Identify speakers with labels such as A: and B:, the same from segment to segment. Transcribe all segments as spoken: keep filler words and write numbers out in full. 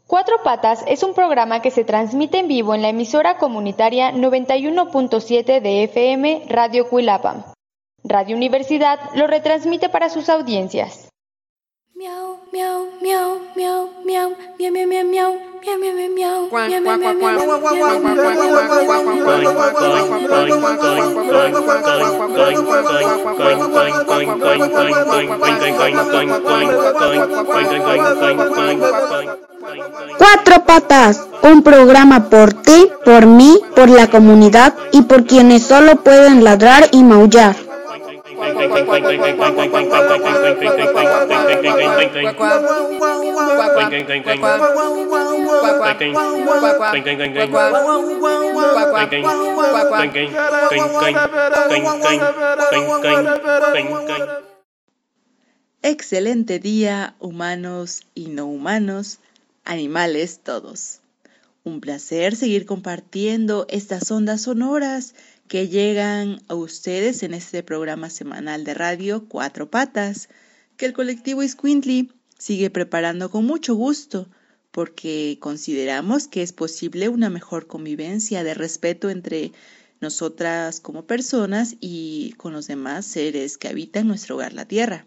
A: Cuatro Patas es un programa que se transmite en vivo en la emisora comunitaria noventa y uno punto siete de F M Radio Cuilapam. Radio Universidad lo retransmite para sus audiencias.
B: Miau, miau, miau, miau, miau, miau, miau, miau, miau, miau, miau, miau, miau, miau.
C: Cuatro Patas, un programa por ti, por mí, por la comunidad y por quienes solo pueden ladrar y maullar.
D: Excelente día, humanos y no humanos, animales todos. Un placer seguir compartiendo estas ondas sonoras que llegan a ustedes en este programa semanal de radio Cuatro Patas, que el colectivo Escuintli sigue preparando con mucho gusto, porque consideramos que es posible una mejor convivencia de respeto entre nosotras como personas y con los demás seres que habitan nuestro hogar, la Tierra.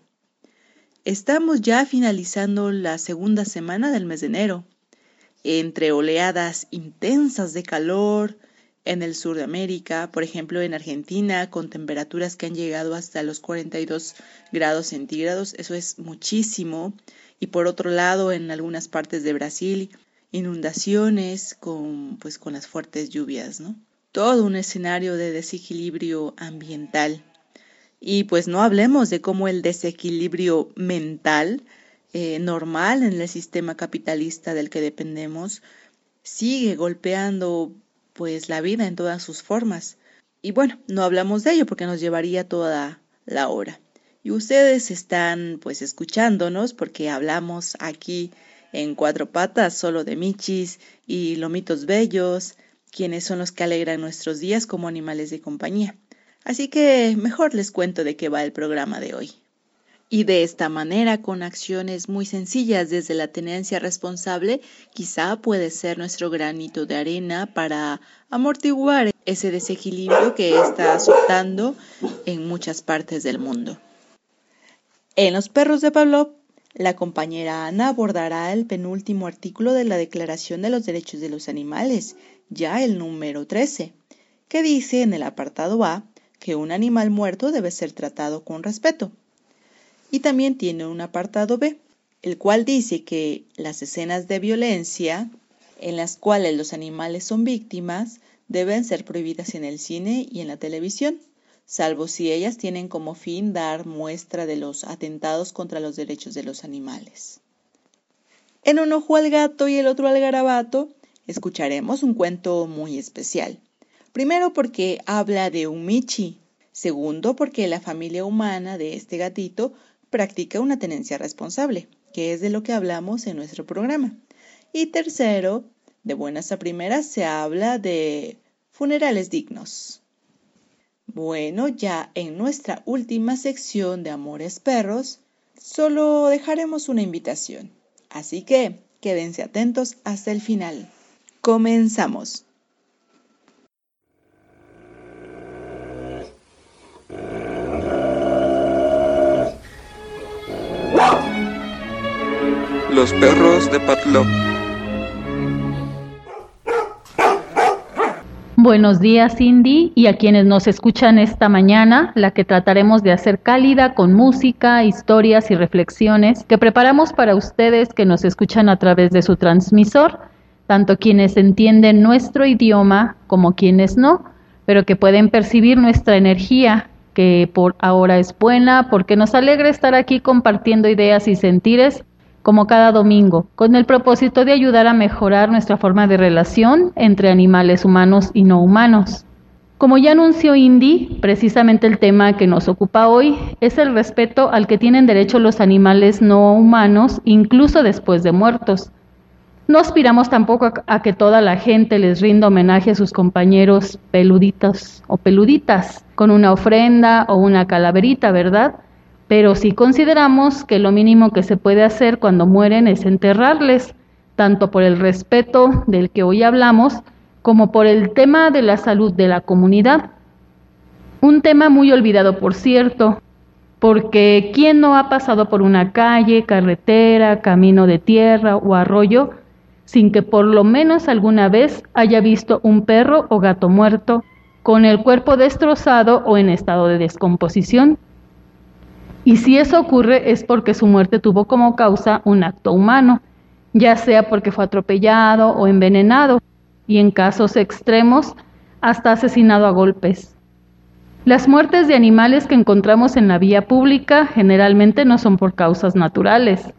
D: Estamos ya finalizando la segunda semana del mes de enero, entre oleadas intensas de calor en el sur de América, por ejemplo en Argentina, con temperaturas que han llegado hasta los cuarenta y dos grados centígrados, eso es muchísimo, y por otro lado en algunas partes de Brasil, inundaciones con, pues, con las fuertes lluvias, ¿no? Todo un escenario de desequilibrio ambiental. Y pues no hablemos de cómo el desequilibrio mental, eh, normal en el sistema capitalista del que dependemos, sigue golpeando pues la vida en todas sus formas. Y bueno, no hablamos de ello porque nos llevaría toda la hora. Y ustedes están pues escuchándonos porque hablamos aquí en Cuatro Patas solo de michis y lomitos bellos, quienes son los que alegran nuestros días como animales de compañía. Así que mejor les cuento de qué va el programa de hoy. Y de esta manera, con acciones muy sencillas desde la tenencia responsable, quizá puede ser nuestro granito de arena para amortiguar ese desequilibrio que está azotando en muchas partes del mundo. En Los Perros de Pavlov, la compañera Ana abordará el penúltimo artículo de la Declaración de los Derechos de los Animales, ya el número trece, que dice en el apartado A que un animal muerto debe ser tratado con respeto. Y también tiene un apartado B, el cual dice que las escenas de violencia en las cuales los animales son víctimas deben ser prohibidas en el cine y en la televisión, salvo si ellas tienen como fin dar muestra de los atentados contra los derechos de los animales. En Un ojo al gato y el otro al garabato, escucharemos un cuento muy especial. Primero porque habla de un michi, segundo porque la familia humana de este gatito practica una tenencia responsable, que es de lo que hablamos en nuestro programa. Y tercero, de buenas a primeras, se habla de funerales dignos. Bueno, ya en nuestra última sección de Amores Perros, solo dejaremos una invitación. Así que quédense atentos hasta el final. Comenzamos.
E: Los perros de Pavlov.
F: Buenos días, Cindy, y a quienes nos escuchan esta mañana, la que trataremos de hacer cálida con música, historias y reflexiones que preparamos para ustedes que nos escuchan a través de su transmisor, tanto quienes entienden nuestro idioma como quienes no, pero que pueden percibir nuestra energía, que por ahora es buena, porque nos alegra estar aquí compartiendo ideas y sentires como cada domingo, con el propósito de ayudar a mejorar nuestra forma de relación entre animales humanos y no humanos. Como ya anunció Indy, precisamente el tema que nos ocupa hoy es el respeto al que tienen derecho los animales no humanos, incluso después de muertos. No aspiramos tampoco a, a que toda la gente les rinda homenaje a sus compañeros peluditos o peluditas, con una ofrenda o una calaverita, ¿verdad? Pero sí consideramos que lo mínimo que se puede hacer cuando mueren es enterrarles, tanto por el respeto del que hoy hablamos, como por el tema de la salud de la comunidad. Un tema muy olvidado, por cierto, porque ¿quién no ha pasado por una calle, carretera, camino de tierra o arroyo sin que por lo menos alguna vez haya visto un perro o gato muerto, con el cuerpo destrozado o en estado de descomposición? Y si eso ocurre es porque su muerte tuvo como causa un acto humano, ya sea porque fue atropellado o envenenado, y en casos extremos, hasta asesinado a golpes. Las muertes de animales que encontramos en la vía pública generalmente no son por causas naturales.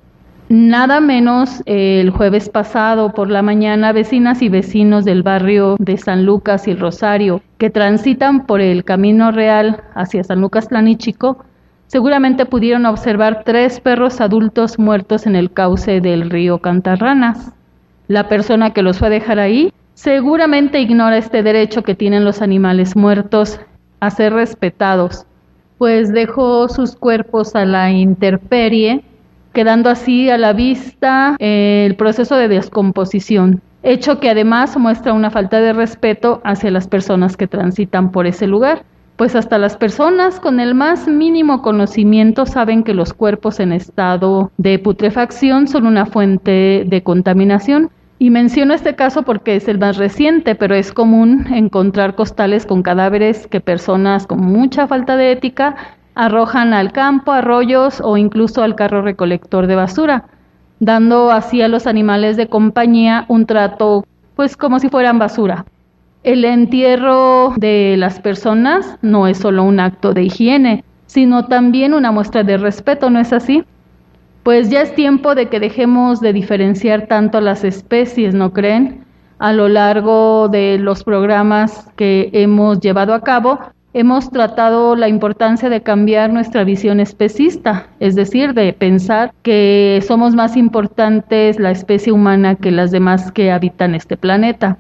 F: Nada menos eh, el jueves pasado por la mañana, vecinas y vecinos del barrio de San Lucas y el Rosario, que transitan por el Camino Real hacia San Lucas Tlanichico, seguramente pudieron observar tres perros adultos muertos en el cauce del río Cantarranas. La persona que los fue a dejar ahí seguramente ignora este derecho que tienen los animales muertos a ser respetados, pues dejó sus cuerpos a la intemperie, quedando así a la vista el proceso de descomposición, hecho que además muestra una falta de respeto hacia las personas que transitan por ese lugar, pues hasta las personas con el más mínimo conocimiento saben que los cuerpos en estado de putrefacción son una fuente de contaminación. Y menciono este caso porque es el más reciente, pero es común encontrar costales con cadáveres que personas con mucha falta de ética arrojan al campo, arroyos o incluso al carro recolector de basura, dando así a los animales de compañía un trato pues como si fueran basura. El entierro de las personas no es solo un acto de higiene, sino también una muestra de respeto, ¿no es así? Pues ya es tiempo de que dejemos de diferenciar tanto las especies, ¿no creen? A lo largo de los programas que hemos llevado a cabo, hemos tratado la importancia de cambiar nuestra visión especista, es decir, de pensar que somos más importantes la especie humana que las demás que habitan este planeta.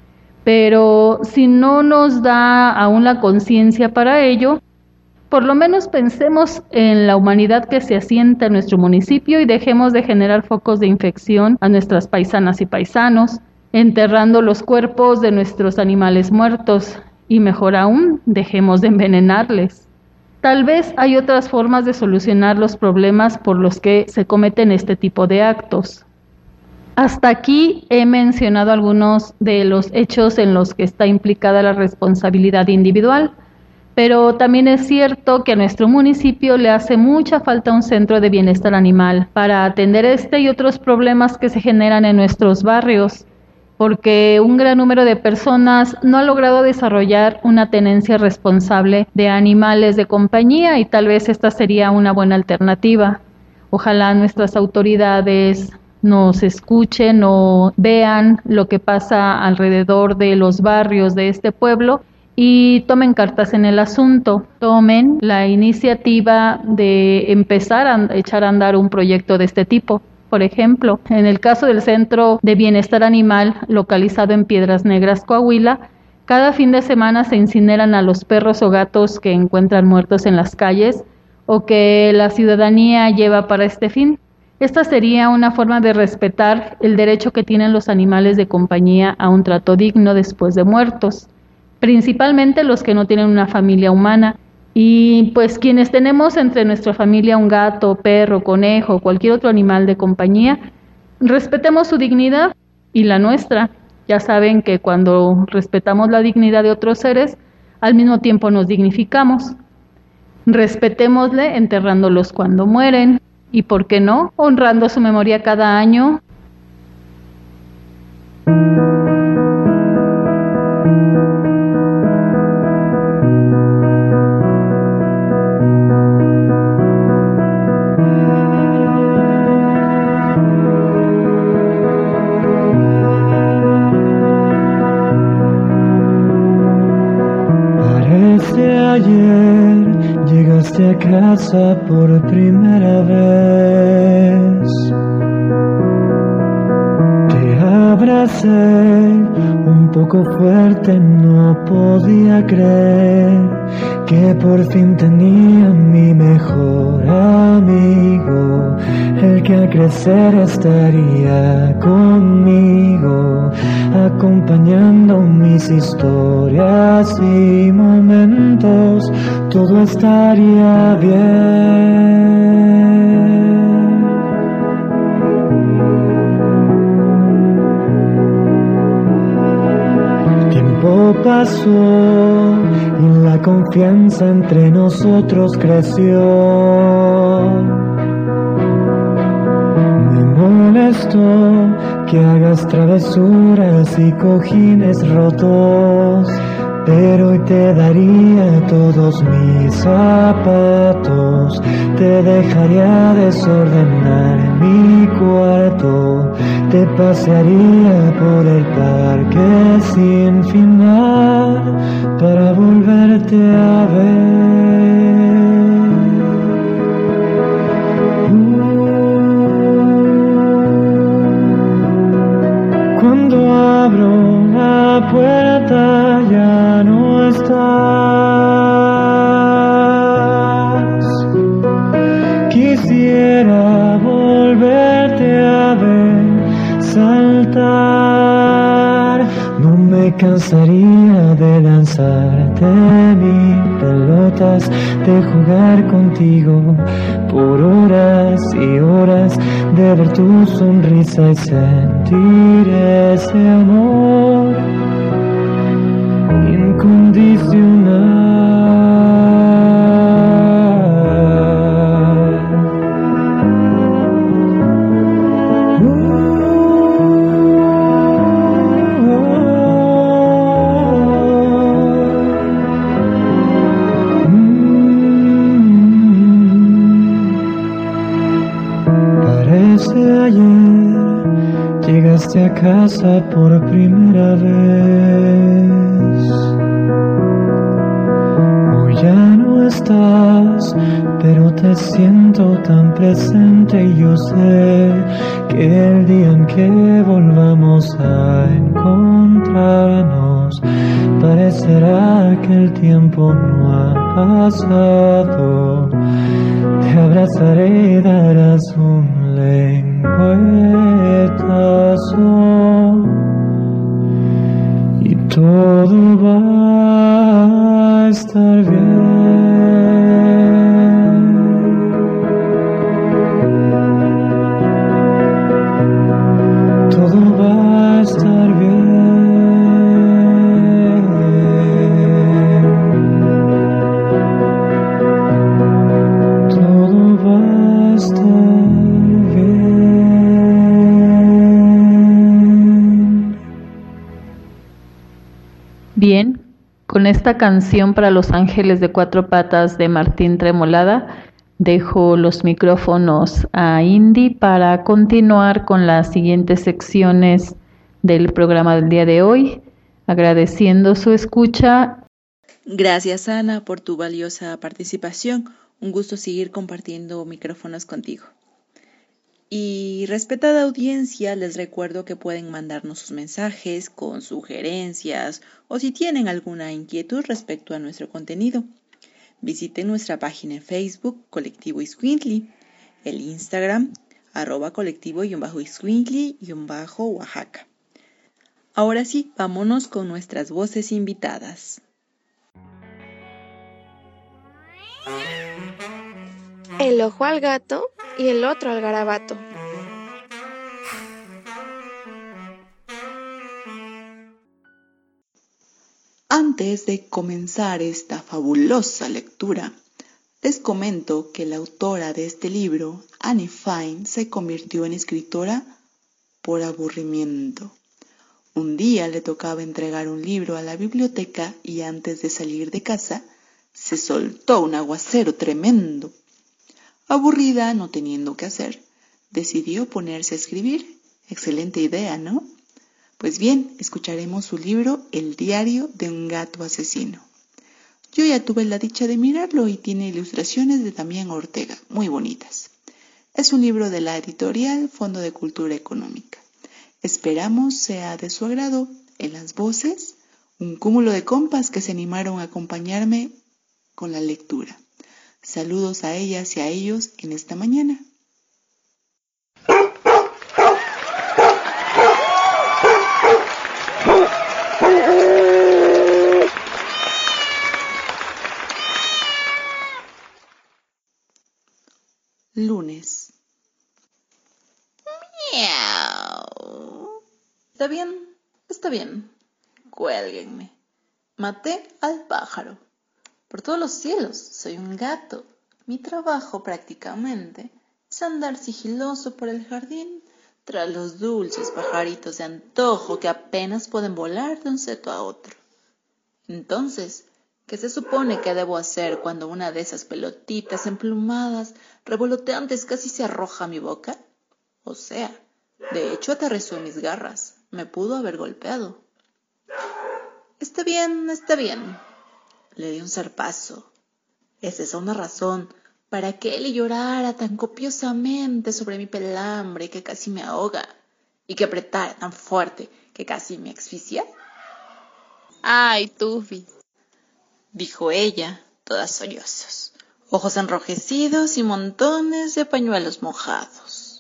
F: Pero si no nos da aún la conciencia para ello, por lo menos pensemos en la humanidad que se asienta en nuestro municipio y dejemos de generar focos de infección a nuestras paisanas y paisanos, enterrando los cuerpos de nuestros animales muertos y mejor aún, dejemos de envenenarles. Tal vez hay otras formas de solucionar los problemas por los que se cometen este tipo de actos. Hasta aquí he mencionado algunos de los hechos en los que está implicada la responsabilidad individual, pero también es cierto que a nuestro municipio le hace mucha falta un centro de bienestar animal para atender este y otros problemas que se generan en nuestros barrios, porque un gran número de personas no ha logrado desarrollar una tenencia responsable de animales de compañía y tal vez esta sería una buena alternativa. Ojalá nuestras autoridades nos escuchen o vean lo que pasa alrededor de los barrios de este pueblo y tomen cartas en el asunto, tomen la iniciativa de empezar a echar a andar un proyecto de este tipo. Por ejemplo, en el caso del Centro de Bienestar Animal, localizado en Piedras Negras, Coahuila, cada fin de semana se incineran a los perros o gatos que encuentran muertos en las calles o que la ciudadanía lleva para este fin. Esta sería una forma de respetar el derecho que tienen los animales de compañía a un trato digno después de muertos, principalmente los que no tienen una familia humana. Y pues quienes tenemos entre nuestra familia un gato, perro, conejo, cualquier otro animal de compañía, respetemos su dignidad y la nuestra. Ya saben que cuando respetamos la dignidad de otros seres, al mismo tiempo nos dignificamos. Respetémosle enterrándolos cuando mueren y, ¿por qué no?, honrando su memoria cada año.
G: Ayer llegaste a casa por primera vez. Te abracé un poco fuerte, no podía creer que por fin tenía mi mejor amigo, el que al crecer estaría conmigo, acompañando mis historias y momentos, todo estaría bien. Pasó y la confianza entre nosotros creció. Me molestó que hagas travesuras y cojines rotos, pero hoy te daría todos mis zapatos, te dejaría desordenar mi cuarto, te pasearía por el parque sin final para volverte a ver. Uh, cuando abro la puerta ya no estás. Quisiera volverte a ver saltar, no me cansaría de lanzarte mis pelotas, de jugar contigo por horas y horas, de ver tu sonrisa y sentir ese amor incondicional. Llegaste a casa por primera vez. Hoy ya no estás, pero te siento tan presente y yo sé que el día en que volvamos a encontrarnos parecerá que el tiempo no ha pasado. Te abrazaré y darás un lengüetazo y todo va a estar bien. Todo va a estar bien. Todo va a estar bien.
F: Bien, con esta canción para Los Ángeles de Cuatro Patas de Martín Tremolada, dejo los micrófonos a Indy para continuar con las siguientes secciones del programa del día de hoy, agradeciendo su escucha.
D: Gracias, Ana, por tu valiosa participación. Un gusto seguir compartiendo micrófonos contigo. Y respetada audiencia, les recuerdo que pueden mandarnos sus mensajes con sugerencias o si tienen alguna inquietud respecto a nuestro contenido. Visiten nuestra página en Facebook, Colectivo Iscuintli, el Instagram, arroba colectivo-iscuintli-oaxaca. Ahora sí, vámonos con nuestras voces invitadas.
H: El ojo al gato y el otro al garabato.
D: Antes de comenzar esta fabulosa lectura, les comento que la autora de este libro, Annie Fine, se convirtió en escritora por aburrimiento. Un día le tocaba entregar un libro a la biblioteca y antes de salir de casa se soltó un aguacero tremendo. Aburrida, no teniendo qué hacer, decidió ponerse a escribir. Excelente idea, ¿no? Pues bien, escucharemos su libro El diario de un gato asesino. Yo ya tuve la dicha de mirarlo y tiene ilustraciones de Damián Ortega, muy bonitas. Es un libro de la editorial Fondo de Cultura Económica. Esperamos sea de su agrado. En las voces, un cúmulo de compas que se animaron a acompañarme con la lectura. Saludos a ellas y a ellos en esta mañana. Lunes. Miau. Está bien, está bien. Cuélguenme. Maté al pájaro. Por todos los cielos, soy un gato. Mi trabajo prácticamente es andar sigiloso por el jardín tras los dulces pajaritos de antojo que apenas pueden volar de un seto a otro. Entonces, ¿qué se supone que debo hacer cuando una de esas pelotitas emplumadas, revoloteantes, casi se arroja a mi boca? O sea, de hecho aterrizó en mis garras. Me pudo haber golpeado. Está bien, está bien. Le di un zarpazo. ¿Es esa una razón para que él llorara tan copiosamente sobre mi pelambre que casi me ahoga y que apretara tan fuerte que casi me asfixia?
H: Ay, Tufi,
D: dijo ella, toda sollozos, ojos enrojecidos y montones de pañuelos mojados.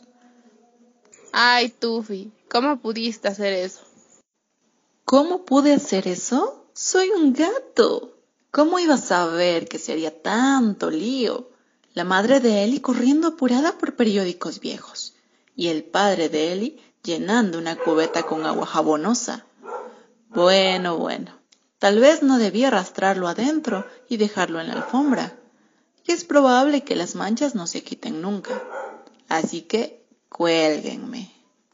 H: Ay, Tufi, ¿cómo pudiste hacer eso?
D: ¿Cómo pude hacer eso? Soy un gato. ¿Cómo iba a saber que se haría tanto lío? La madre de Eli corriendo apurada por periódicos viejos y el padre de Eli llenando una cubeta con agua jabonosa. Bueno, bueno, tal vez no debía arrastrarlo adentro y dejarlo en la alfombra. Y es probable que las manchas no se quiten nunca. Así que cuélguenme.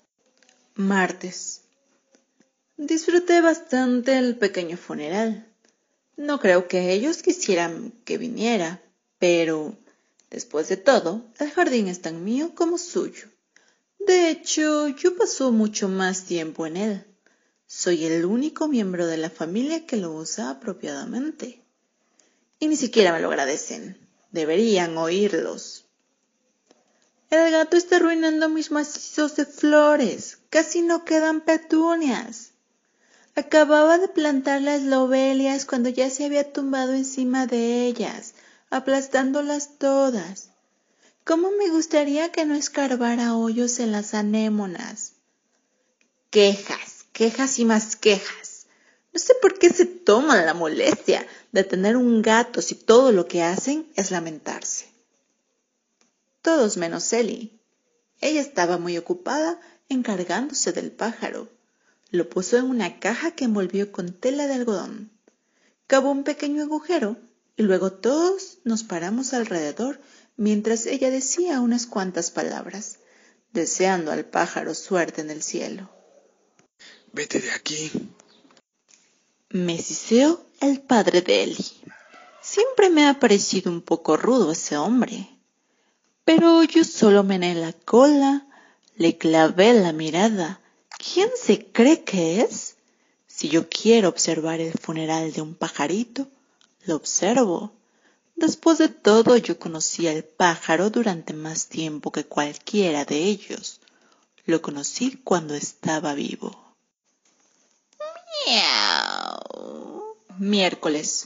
D: Martes. Disfruté bastante el pequeño funeral. No creo que ellos quisieran que viniera, pero, después de todo, el jardín es tan mío como suyo. De hecho, yo paso mucho más tiempo en él. Soy el único miembro de la familia que lo usa apropiadamente. Y ni siquiera me lo agradecen. Deberían oírlos. El gato está arruinando mis macizos de flores. Casi no quedan petunias. Acababa de plantar las lobelias cuando ya se había tumbado encima de ellas, aplastándolas todas. ¿Cómo me gustaría que no escarbara hoyos en las anémonas? Quejas, quejas y más quejas. No sé por qué se toman la molestia de tener un gato si todo lo que hacen es lamentarse. Todos menos Eli. Ella estaba muy ocupada encargándose del pájaro. Lo puso en una caja que envolvió con tela de algodón. Cavó un pequeño agujero y luego todos nos paramos alrededor mientras ella decía unas cuantas palabras, deseando al pájaro suerte en el cielo.
E: Vete de aquí.
D: Me siseó el padre de Eli. Siempre me ha parecido un poco rudo ese hombre. Pero yo solo meneé la cola, le clavé la mirada. ¿Quién se cree que es? Si yo quiero observar el funeral de un pajarito, lo observo. Después de todo, yo conocí al pájaro durante más tiempo que cualquiera de ellos. Lo conocí cuando estaba vivo. Miau. Miércoles.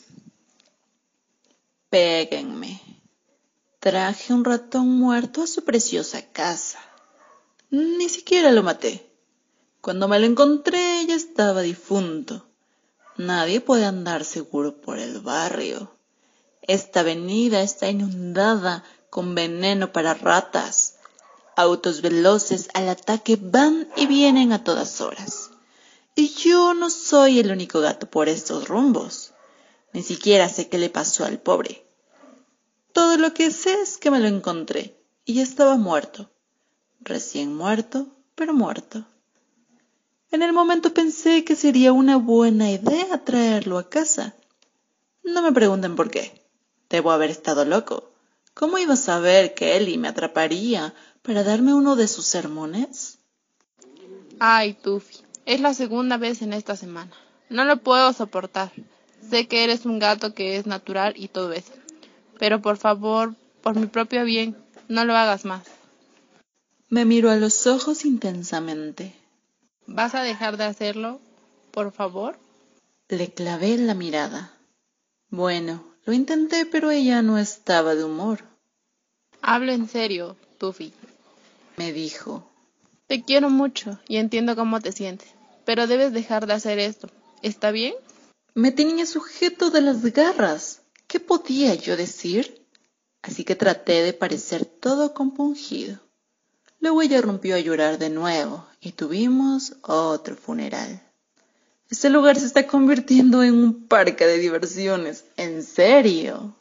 D: Péguenme. Traje un ratón muerto a su preciosa casa. Ni siquiera lo maté. Cuando me lo encontré ya estaba difunto. Nadie puede andar seguro por el barrio. Esta avenida está inundada con veneno para ratas. Autos veloces al ataque van y vienen a todas horas. Y yo no soy el único gato por estos rumbos. Ni siquiera sé qué le pasó al pobre. Todo lo que sé es que me lo encontré y ya estaba muerto. Recién muerto, pero muerto. En el momento pensé que sería una buena idea traerlo a casa. No me pregunten por qué. Debo haber estado loco. ¿Cómo iba a saber que Eli me atraparía para darme uno de sus sermones?
H: Ay, Tufi, es la segunda vez en esta semana. No lo puedo soportar. Sé que eres un gato que es natural y todo eso. Pero por favor, por mi propio bien, no lo hagas más.
D: Me miró a los ojos intensamente.
H: ¿Vas a dejar de hacerlo, por favor?
D: Le clavé la mirada. Bueno, lo intenté, pero ella no estaba de humor.
H: Hablo en serio, Tuffy.
D: Me dijo.
H: Te quiero mucho y entiendo cómo te sientes, pero debes dejar de hacer esto. ¿Está bien?
D: Me tenía sujeto de las garras. ¿Qué podía yo decir? Así que traté de parecer todo compungido. Luego ella rompió a llorar de nuevo y tuvimos otro funeral. Este lugar se está convirtiendo en un parque de diversiones. ¿En serio?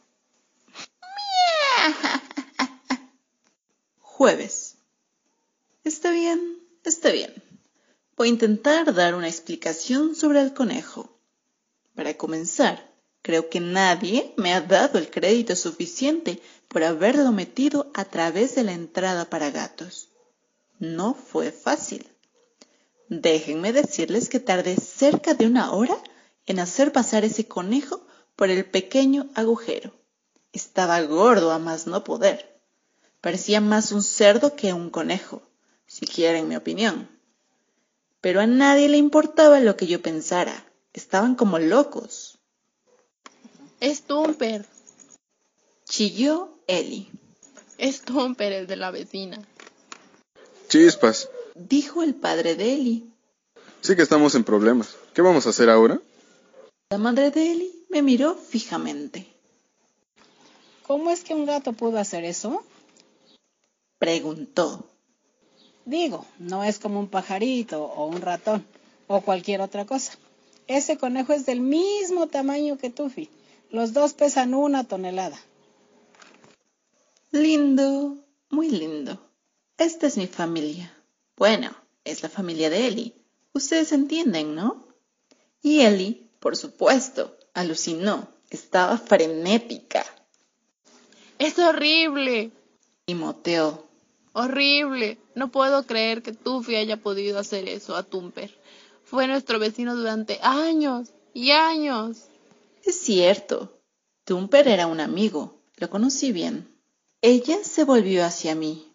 D: Jueves. Está bien, está bien. Voy a intentar dar una explicación sobre el conejo. Para comenzar, creo que nadie me ha dado el crédito suficiente por haberlo metido a través de la entrada para gatos. No fue fácil. Déjenme decirles que tardé cerca de una hora en hacer pasar ese conejo por el pequeño agujero. Estaba gordo a más no poder. Parecía más un cerdo que un conejo, si quieren mi opinión. Pero a nadie le importaba lo que yo pensara. Estaban como locos.
H: Es Tumper.
D: Chilló Eli.
H: Es Tumper, el de la vecina.
E: Chispas.
D: Dijo el padre de Eli.
E: Sí que estamos en problemas. ¿Qué vamos a hacer ahora?
D: La madre de Eli me miró fijamente.
I: ¿Cómo es que un gato pudo hacer eso?
D: Preguntó.
I: Digo, no es como un pajarito o un ratón o cualquier otra cosa. Ese conejo es del mismo tamaño que Tuffy. Los dos pesan una tonelada.
D: Lindo, muy lindo. Esta es mi familia. Bueno, es la familia de Eli. Ustedes entienden, ¿no? Y Eli, por supuesto, alucinó. Estaba frenética.
H: ¡Es horrible!
D: Y moteó.
H: ¡Horrible! No puedo creer que Tuffy haya podido hacer eso a Tumper. Fue nuestro vecino durante años y años.
D: Es cierto. Tumper era un amigo. Lo conocí bien. Ella se volvió hacia mí.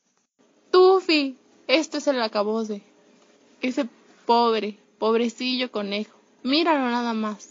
H: Tuffy, esto es el acabose. Ese pobre, pobrecillo conejo. Míralo nada más.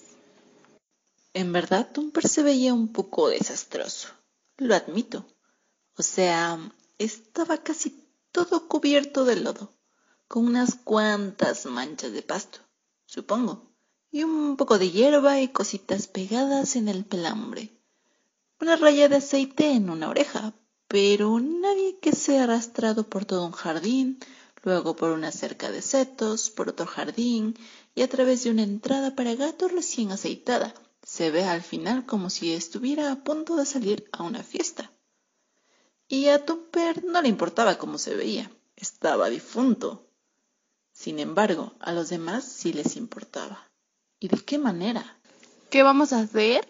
D: En verdad, Tumper se veía un poco desastroso. Lo admito. O sea, estaba casi todo cubierto de lodo, con unas cuantas manchas de pasto, supongo, y un poco de hierba y cositas pegadas en el pelambre. Una raya de aceite en una oreja, pero nadie que sea arrastrado por todo un jardín, luego por una cerca de setos, por otro jardín y a través de una entrada para gatos recién aceitada. Se ve al final como si estuviera a punto de salir a una fiesta. Y a Tumper no le importaba cómo se veía, estaba difunto. Sin embargo, a los demás sí les importaba. ¿Y de qué manera?
H: ¿Qué vamos a hacer?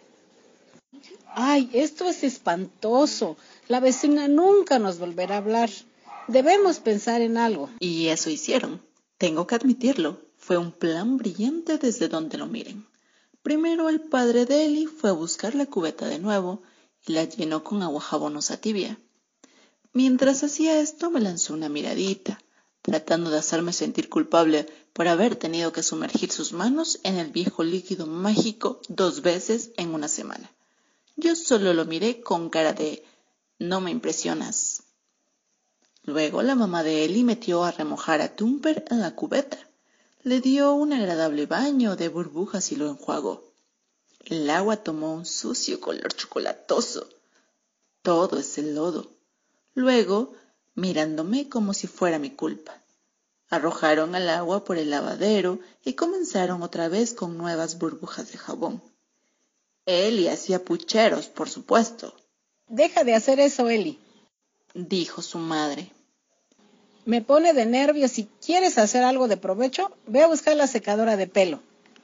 I: ¡Ay, esto es espantoso! La vecina nunca nos volverá a hablar. Debemos pensar en algo.
D: Y eso hicieron. Tengo que admitirlo. Fue un plan brillante desde donde lo miren. Primero el padre de Eli fue a buscar la cubeta de nuevo y la llenó con agua jabonosa tibia. Mientras hacía esto me lanzó una miradita, tratando de hacerme sentir culpable por haber tenido que sumergir sus manos en el viejo líquido mágico dos veces en una semana. Yo solo lo miré con cara de «no me impresionas». Luego la mamá de Eli metió a remojar a Tumper en la cubeta. Le dio un agradable baño de burbujas y lo enjuagó. El agua tomó un sucio color chocolatoso. Todo es el lodo. Luego, mirándome como si fuera mi culpa, arrojaron al agua por el lavadero y comenzaron otra vez con nuevas burbujas de jabón. Eli hacía pucheros, por supuesto.
I: Deja de hacer eso, Eli,
D: dijo su madre.
I: Me pone de nervios. Si quieres hacer algo de provecho, ve a buscar la secadora de pelo.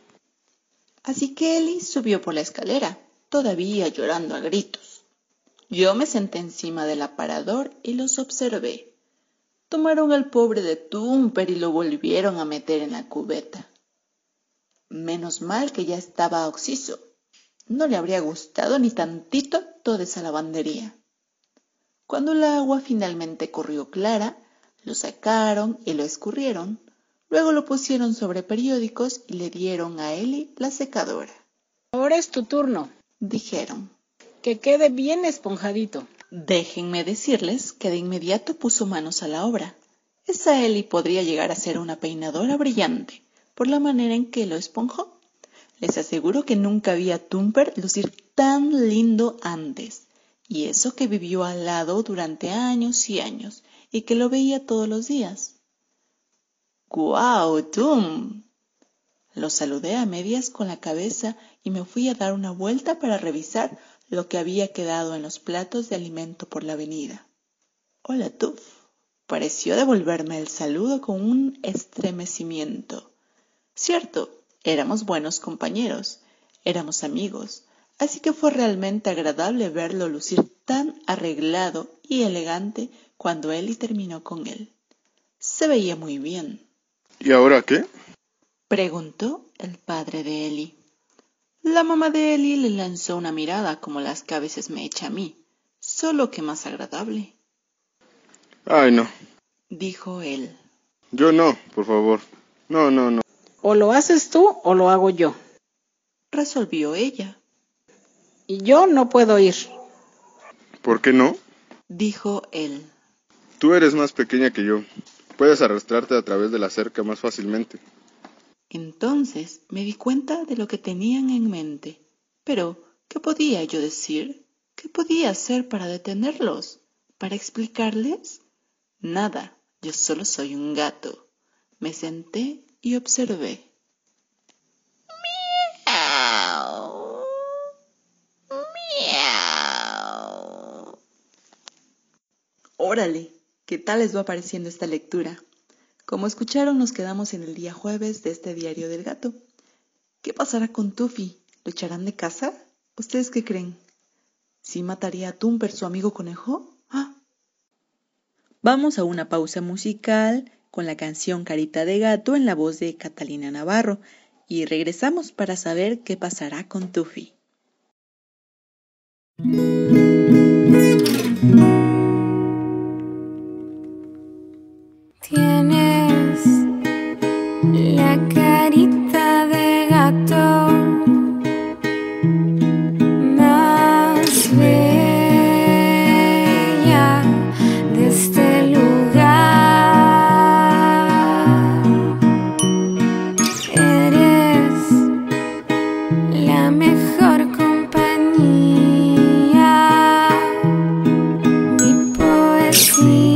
D: Así que Eli subió por la escalera, todavía llorando a gritos. Yo me senté encima del aparador y los observé. Tomaron al pobre de Tumper y lo volvieron a meter en la cubeta. Menos mal que ya estaba oxiso. No le habría gustado ni tantito toda esa lavandería. Cuando el agua finalmente corrió clara, lo sacaron y lo escurrieron. Luego lo pusieron sobre periódicos y le dieron a Eli la secadora.
I: Ahora es tu turno,
D: dijeron.
I: Que quede bien esponjadito.
D: Déjenme decirles que de inmediato puso manos a la obra. Esa Eli podría llegar a ser una peinadora brillante, por la manera en que lo esponjó. Les aseguro que nunca vi a Tumper lucir tan lindo antes, y eso que vivió al lado durante años y años, y que lo veía todos los días. ¡Guau, Tum! Lo saludé a medias con la cabeza y me fui a dar una vuelta para revisar lo que había quedado en los platos de alimento por la avenida. Hola, Tuf. Pareció devolverme el saludo con un estremecimiento. Cierto, éramos buenos compañeros, éramos amigos, así que fue realmente agradable verlo lucir tan arreglado y elegante cuando Eli terminó con él. Se veía muy bien.
E: ¿Y ahora qué?
D: Preguntó el padre de Eli. La mamá de Eli le lanzó una mirada como las que a veces me echa a mí, solo que más agradable.
E: Ay, no,
D: dijo él.
E: Yo no, por favor. No, no, no.
I: O lo haces tú o lo hago yo,
D: resolvió ella.
I: Y yo no puedo ir.
E: ¿Por qué no?
D: Dijo él.
E: Tú eres más pequeña que yo. Puedes arrastrarte a través de la cerca más fácilmente.
D: Entonces me di cuenta de lo que tenían en mente. Pero, ¿qué podía yo decir? ¿Qué podía hacer para detenerlos? ¿Para explicarles? Nada, yo solo soy un gato. Me senté y observé. ¡Miau! ¡Miau! Órale, ¿qué tal les va pareciendo esta lectura? Como escucharon, nos quedamos en el día jueves de este diario del gato. ¿Qué pasará con Tuffy? ¿Lo echarán de casa? ¿Ustedes qué creen? ¿Sí mataría a Tumper, su amigo conejo? ¿Ah? Vamos a una pausa musical con la canción Carita de Gato en la voz de Catalina Navarro y regresamos para saber qué pasará con Tuffy.
B: Tienes la carita de gato más bella de este lugar. Eres la mejor compañía, mi poesía.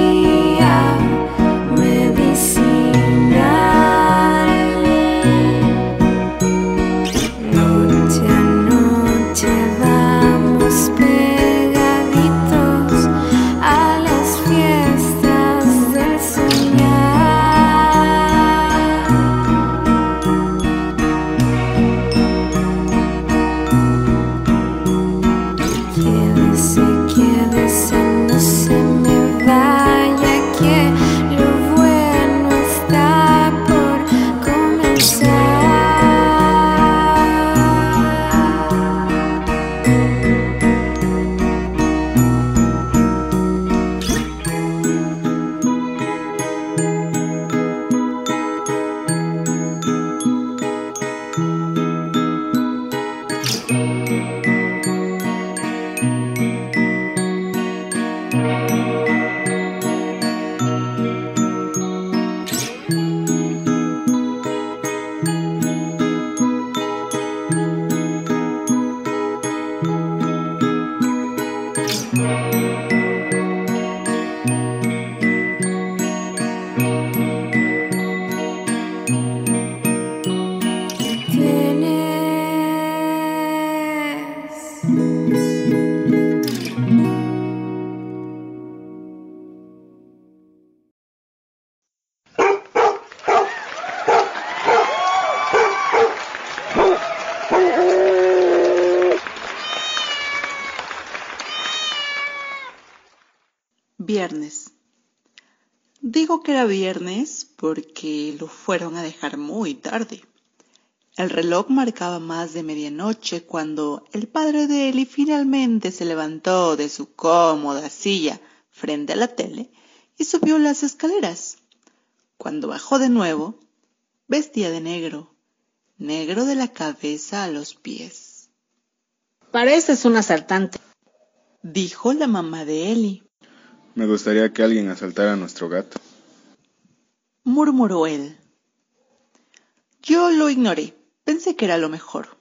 B: Medicinal.
D: viernes. Digo que era viernes porque lo fueron a dejar muy tarde. El reloj marcaba más de medianoche cuando el padre de Eli finalmente se levantó de su cómoda silla frente a la tele y subió las escaleras. Cuando bajó de nuevo, vestía de negro, negro de la cabeza a los pies.
I: Pareces un asaltante,
D: dijo la mamá de Eli.
E: Me gustaría que alguien asaltara a nuestro gato,
D: murmuró él. Yo lo ignoré, pensé que era lo mejor.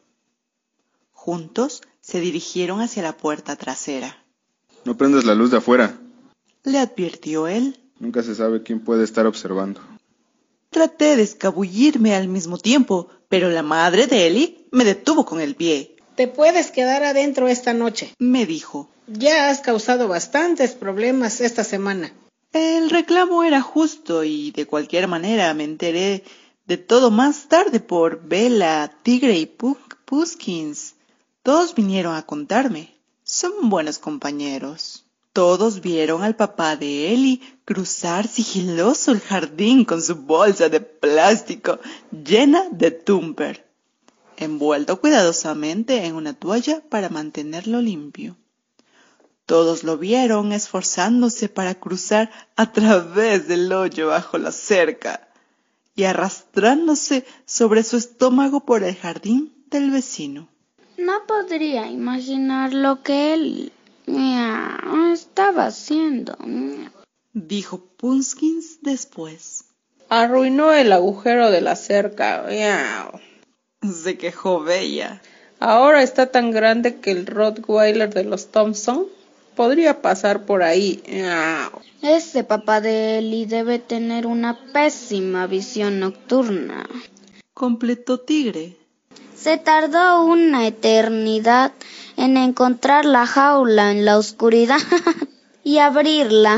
D: Juntos se dirigieron hacia la puerta trasera.
E: No prendas la luz de afuera,
D: le advirtió él.
E: Nunca se sabe quién puede estar observando.
D: Traté de escabullirme al mismo tiempo, pero la madre de Eli me detuvo con el pie.
I: Te puedes quedar adentro esta noche,
D: me dijo.
I: Ya has causado bastantes problemas esta semana.
D: El reclamo era justo y de cualquier manera me enteré de todo más tarde por Bella, Tigre y Puskins. Todos vinieron a contarme. Son buenos compañeros. Todos vieron al papá de Eli cruzar sigiloso el jardín con su bolsa de plástico llena de Tumper, envuelto cuidadosamente en una toalla para mantenerlo limpio. Todos lo vieron esforzándose para cruzar a través del hoyo bajo la cerca y arrastrándose sobre su estómago por el jardín del vecino.
C: No podría imaginar lo que él miau, estaba haciendo, miau,
D: dijo Punskins después.
H: Arruinó el agujero de la cerca, miau,
D: se quejó Bella.
H: Ahora está tan grande que el Rottweiler de los Thompson podría pasar por ahí.
C: Ese papá de Eli debe tener una pésima visión nocturna,
D: completó Tigre.
C: Se tardó una eternidad en encontrar la jaula en la oscuridad y abrirla.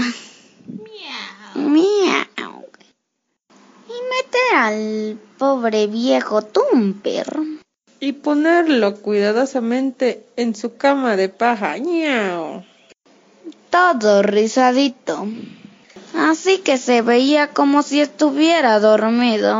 C: Miau. Miau. Y meter al pobre viejo Tumper.
H: Y ponerlo cuidadosamente en su cama de paja. Miau.
C: Todo rizadito. Así que se veía como si estuviera dormido.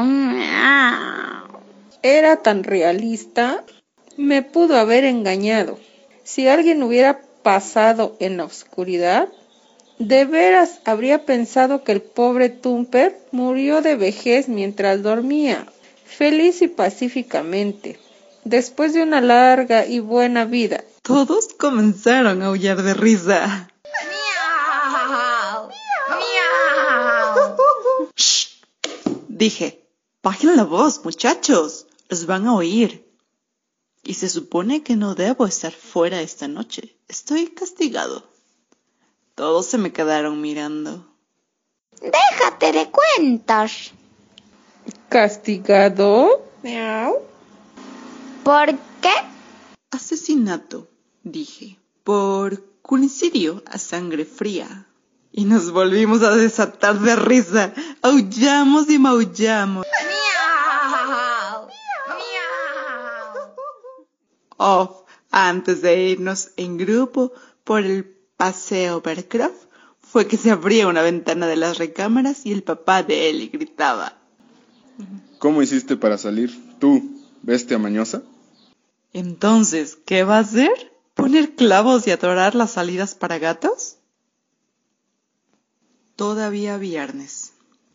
H: Era tan realista. Me pudo haber engañado. Si alguien hubiera pasado en la oscuridad, de veras habría pensado que el pobre Tumper murió de vejez mientras dormía, feliz y pacíficamente, después de una larga y buena vida.
D: Todos comenzaron a aullar de risa.
C: ¡Miau! ¡Miau!
D: ¡Shh! Dije, bajen la voz, muchachos, los van a oír. Y se supone que no debo estar fuera esta noche. Estoy castigado. Todos se me quedaron mirando.
C: Déjate de cuentas.
H: ¿Castigado? Miau.
C: ¿Por qué?
D: Asesinato, dije, por culicidio a sangre fría. Y nos volvimos a desatar de risa. Aullamos y maullamos.
C: ¡Miau! ¡Miau!
D: Oh, antes de irnos en grupo por el paseo Bearcroft, fue que se abría una ventana de las recámaras y el papá de Eli gritaba.
E: ¿Cómo hiciste para salir, tú, bestia mañosa?
D: Entonces, ¿qué va a hacer? ¿Poner clavos y atorar las salidas para gatos? Todavía viernes.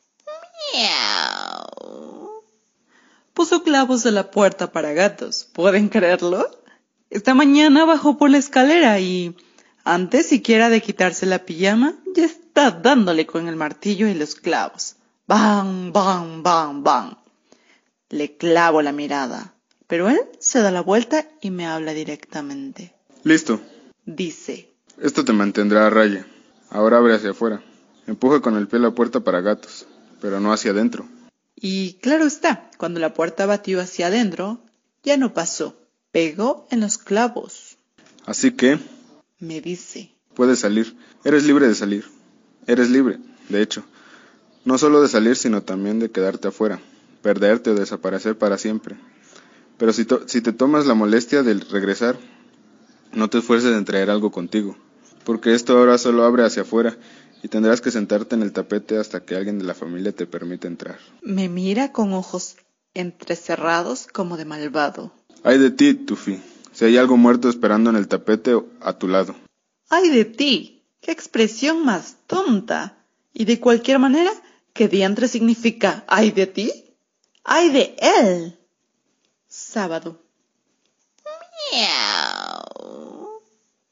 D: Miau. Puso clavos de la puerta para gatos, ¿pueden creerlo? Esta mañana bajó por la escalera y, antes siquiera de quitarse la pijama, ya está dándole con el martillo y los clavos. ¡Bam, bam, bam, bam! Le clavo la mirada, pero él se da la vuelta y me habla directamente.
E: Listo,
D: dice.
E: Esto te mantendrá a raya. Ahora abre hacia afuera. Empuja con el pie la puerta para gatos, pero no hacia adentro.
D: Y claro está, cuando la puerta batió hacia adentro, ya no pasó. Pegó en los clavos.
E: Así que,
D: me dice,
E: puedes salir. Eres libre de salir. Eres libre, de hecho. No solo de salir, sino también de quedarte afuera, perderte o desaparecer para siempre. Pero si, to- si te tomas la molestia de regresar, no te esfuerces en traer algo contigo, porque esto ahora solo abre hacia afuera y tendrás que sentarte en el tapete hasta que alguien de la familia te permita entrar.
D: Me mira con ojos entrecerrados como de malvado.
E: ¡Ay de ti, Tufi! Si hay algo muerto esperando en el tapete a tu lado.
D: ¡Ay de ti! ¡Qué expresión más tonta! Y de cualquier manera, ¿qué diantre significa ay de ti? ¡Ay de él! Sábado. Miau.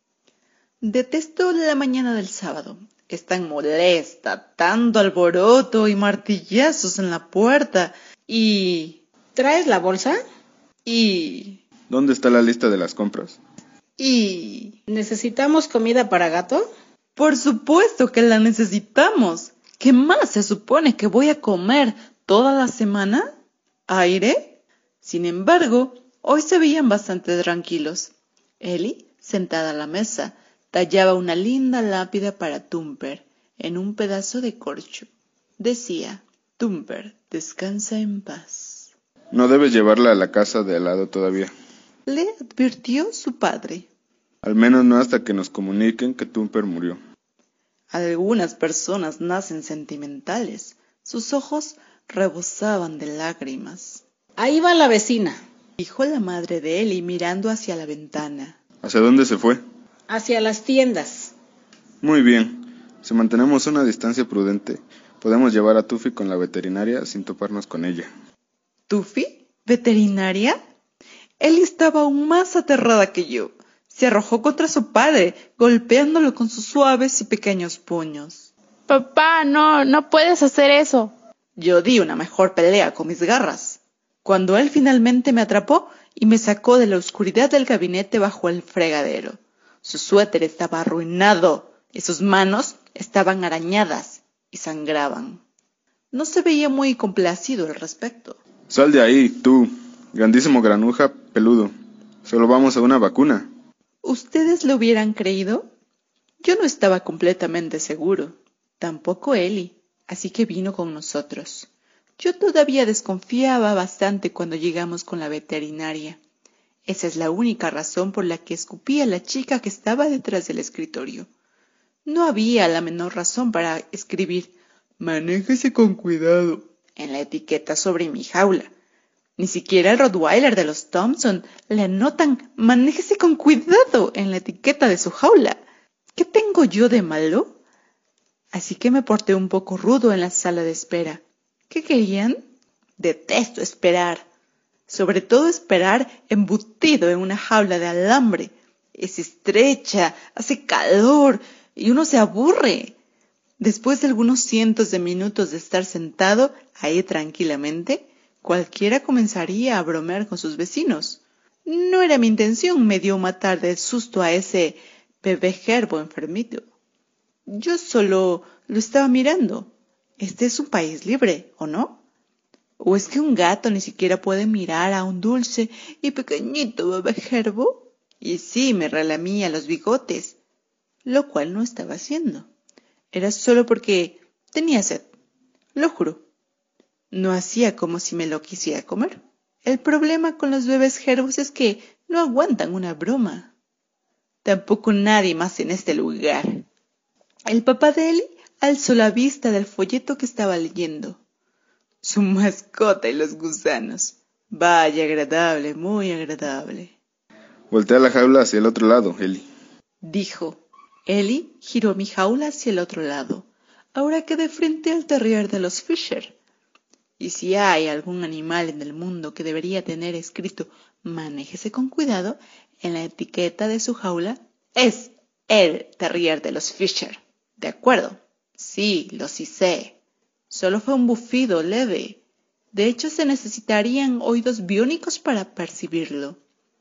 D: Detesto la mañana del sábado. Es tan molesta, tanto alboroto y martillazos en la puerta. Y...
I: ¿Traes la bolsa?
D: Y...
E: ¿Dónde está la lista de las compras?
D: Y...
I: ¿Necesitamos comida para gato?
D: Por supuesto que la necesitamos. ¿Qué más se supone que voy a comer toda la semana? ¿Aire? Sin embargo, hoy se veían bastante tranquilos. Eli, sentada a la mesa, tallaba una linda lápida para Tumper en un pedazo de corcho. Decía, Tumper, descansa en paz.
E: No debes llevarla a la casa de al lado todavía.
D: Le advirtió su padre.
E: Al menos no hasta que nos comuniquen que Tumper murió.
D: Algunas personas nacen sentimentales. Sus ojos rebosaban de lágrimas.
I: Ahí va la vecina,
D: dijo la madre de Eli mirando hacia la ventana.
E: ¿Hacia dónde se fue?
I: Hacia las tiendas.
E: Muy bien. Si mantenemos una distancia prudente, podemos llevar a Tufi con la veterinaria sin toparnos con ella.
D: ¿Tufi? ¿Veterinaria? Eli estaba aún más aterrada que yo. Se arrojó contra su padre, golpeándolo con sus suaves y pequeños puños.
H: Papá, no, no puedes hacer eso.
D: Yo di una mejor pelea con mis garras. Cuando él finalmente me atrapó y me sacó de la oscuridad del gabinete bajo el fregadero. Su suéter estaba arruinado y sus manos estaban arañadas y sangraban. No se veía muy complacido al respecto.
E: Sal de ahí, tú, grandísimo granuja peludo. Solo vamos a una vacuna.
D: ¿Ustedes lo hubieran creído? Yo no estaba completamente seguro. Tampoco Eli, así que vino con nosotros. Yo todavía desconfiaba bastante cuando llegamos con la veterinaria. Esa es la única razón por la que escupí a la chica que estaba detrás del escritorio. No había la menor razón para escribir «Manéjese con cuidado» en la etiqueta sobre mi jaula. Ni siquiera el Rottweiler de los Thompson le anotan «Manéjese con cuidado» en la etiqueta de su jaula. ¿Qué tengo yo de malo? Así que me porté un poco rudo en la sala de espera. ¿Qué querían? Detesto esperar. Sobre todo esperar embutido en una jaula de alambre. Es estrecha, hace calor y uno se aburre. Después de algunos cientos de minutos de estar sentado ahí tranquilamente, cualquiera comenzaría a bromear con sus vecinos. No era mi intención medio matar de susto a ese bebé gerbo enfermito. Yo solo lo estaba mirando. Este es un país libre, ¿o no? ¿O es que un gato ni siquiera puede mirar a un dulce y pequeñito bebé gerbo? Y sí, me relamía los bigotes, lo cual no estaba haciendo. Era solo porque tenía sed, lo juro. No hacía como si me lo quisiera comer. El problema con los bebés gerbos es que no aguantan una broma. Tampoco nadie más en este lugar. El papá de Eli alzó la vista del folleto que estaba leyendo. Su mascota y los gusanos. Vaya, agradable, muy agradable.
E: Voltea la jaula hacia el otro lado, Eli.
D: Dijo. Eli giró mi jaula hacia el otro lado. Ahora quedé frente al terrier de los Fisher. Y si hay algún animal en el mundo que debería tener escrito «Manéjese con cuidado» en la etiqueta de su jaula, es el terrier de los Fisher. ¿De acuerdo? Sí, lo sí sé. Solo fue un bufido leve. De hecho, se necesitarían oídos biónicos para percibirlo.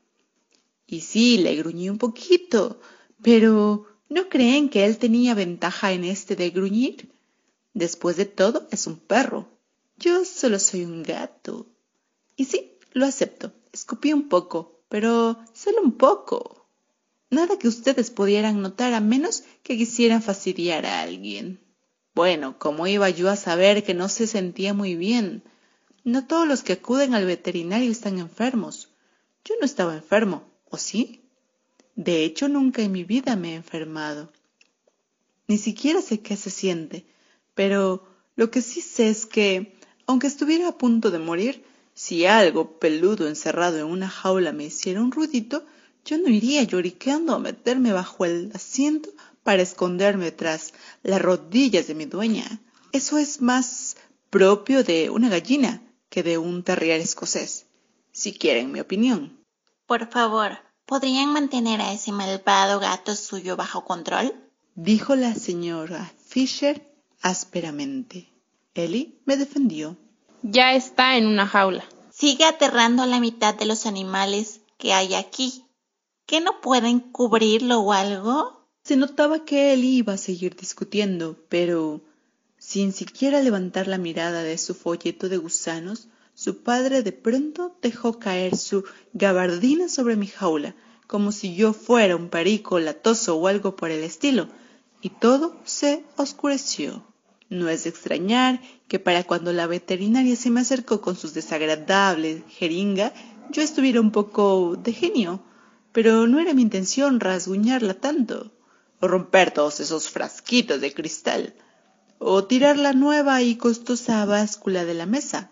D: Y sí, le gruñí un poquito, pero ¿no creen que él tenía ventaja en este de gruñir? Después de todo, es un perro. Yo solo soy un gato. Y sí, lo acepto. Escupí un poco, pero solo un poco. Nada que ustedes pudieran notar a menos que quisieran fastidiar a alguien. Bueno, ¿cómo iba yo a saber que no se sentía muy bien? No todos los que acuden al veterinario están enfermos. Yo no estaba enfermo, ¿o sí? De hecho, nunca en mi vida me he enfermado. Ni siquiera sé qué se siente, pero lo que sí sé es que, aunque estuviera a punto de morir, si algo peludo encerrado en una jaula me hiciera un ruidito, yo no iría lloriqueando a meterme bajo el asiento para esconderme tras las rodillas de mi dueña. Eso es más propio de una gallina que de un terrier escocés, si quieren mi opinión.
J: Por favor, ¿podrían mantener a ese malvado gato suyo bajo control?,
D: dijo la señora Fisher ásperamente. Ellie me defendió.
H: Ya está en una jaula.
J: Sigue aterrando a la mitad de los animales que hay aquí. ¿Que no pueden cubrirlo o algo?
D: Se notaba que Ellie iba a seguir discutiendo, pero sin siquiera levantar la mirada de su folleto de gusanos, su padre de pronto dejó caer su gabardina sobre mi jaula, como si yo fuera un perico latoso o algo por el estilo, y todo se oscureció. No es de extrañar que para cuando la veterinaria se me acercó con sus desagradables jeringa, yo estuviera un poco de genio, pero no era mi intención rasguñarla tanto, o romper todos esos frasquitos de cristal, o tirar la nueva y costosa báscula de la mesa,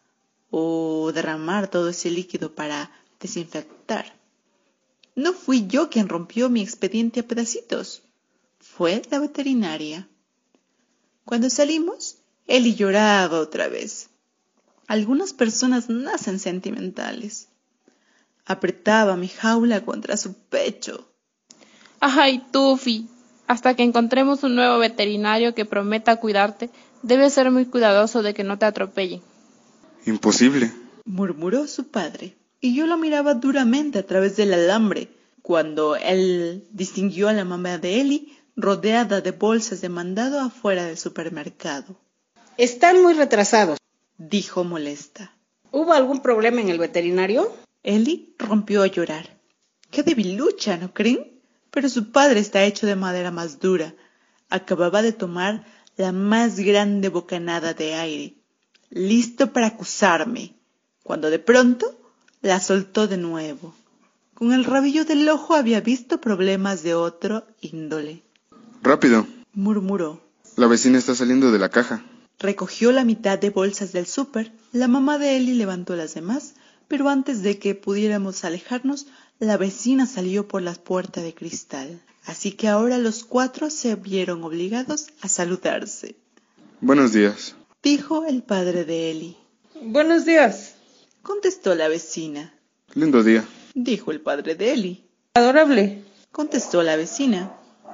D: o derramar todo ese líquido para desinfectar. No fui yo quien rompió mi expediente a pedacitos, fue la veterinaria. Cuando salimos, Ellie lloraba otra vez. Algunas personas nacen sentimentales. Apretaba mi jaula contra su pecho.
H: Ay, Tuffy, hasta que encontremos un nuevo veterinario que prometa cuidarte, debes ser muy cuidadoso de que no te atropellen.
E: Imposible,
D: murmuró su padre, y yo lo miraba duramente a través del alambre, cuando él distinguió a la mamá de Ellie rodeada de bolsas de mandado afuera del supermercado.
I: Están muy retrasados,
D: dijo molesta.
I: ¿Hubo algún problema en el veterinario?
D: Ellie rompió a llorar. ¡Qué debilucha!, ¿no creen? Pero su padre está hecho de madera más dura. Acababa de tomar la más grande bocanada de aire, listo para acusarme, cuando de pronto la soltó de nuevo. Con el rabillo del ojo había visto problemas de otro índole.
E: ¡Rápido!,
D: murmuró.
E: La vecina está saliendo de la caja.
D: Recogió la mitad de bolsas del súper. La mamá de Ellie levantó las demás, pero antes de que pudiéramos alejarnos, la vecina salió por la puerta de cristal. Así que ahora los cuatro se vieron obligados a saludarse.
E: Buenos días,
D: dijo el padre de Ellie.
I: Buenos días,
D: contestó la vecina.
E: Lindo día,
D: dijo el padre de Ellie.
I: Adorable,
D: contestó la vecina.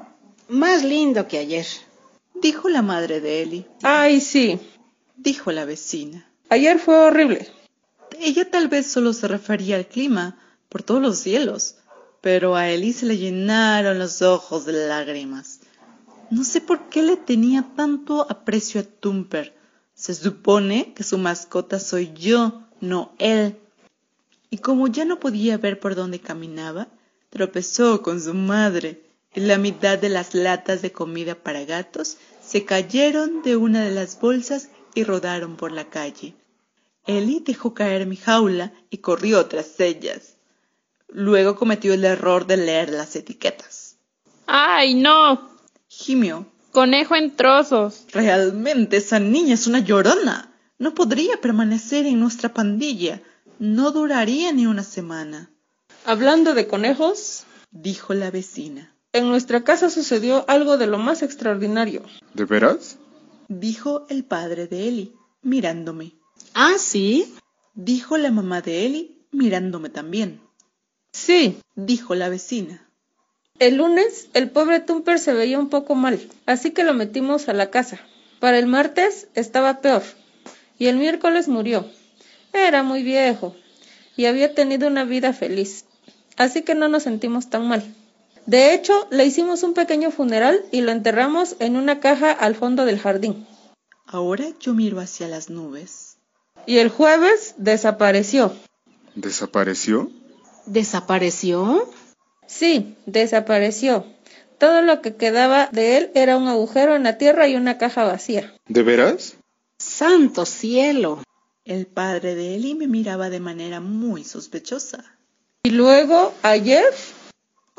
I: Más lindo que ayer,
D: dijo la madre de Ellie.
I: Ay, sí,
D: dijo la vecina.
I: Ayer fue horrible.
D: Ella tal vez solo se refería al clima, por todos los cielos, pero a Ellie se le llenaron los ojos de lágrimas. No sé por qué le tenía tanto aprecio a Tumper. Se supone que su mascota soy yo, no él. Y como ya no podía ver por dónde caminaba, tropezó con su madre, y la mitad de las latas de comida para gatos se cayeron de una de las bolsas y rodaron por la calle. Ellie dejó caer mi jaula y corrió tras ellas. Luego cometió el error de leer las etiquetas.
H: ¡Ay, no!
D: Gimió.
H: Conejo en trozos.
D: Realmente esa niña es una llorona. No podría permanecer en nuestra pandilla. No duraría ni una semana.
I: Hablando de conejos,
D: dijo la vecina.
I: En nuestra casa sucedió algo de lo más extraordinario.
E: ¿De veras?
D: Dijo el padre de Ellie, mirándome.
I: ¿Ah, sí?
D: Dijo la mamá de Ellie, mirándome también.
I: Sí,
D: dijo la vecina.
I: El lunes, el pobre Tumper se veía un poco mal, así que lo metimos a la casa. Para el martes estaba peor, y el miércoles murió. Era muy viejo, y había tenido una vida feliz, así que no nos sentimos tan mal. De hecho, le hicimos un pequeño funeral y lo enterramos en una caja al fondo del jardín.
D: Ahora yo miro hacia las nubes.
I: Y el jueves desapareció.
E: ¿Desapareció?
I: ¿Desapareció? Sí, desapareció. Todo lo que quedaba de él era un agujero en la tierra y una caja vacía.
E: ¿De veras?
I: ¡Santo cielo!
D: El padre de Ellie me miraba de manera muy sospechosa.
I: Y luego, ayer,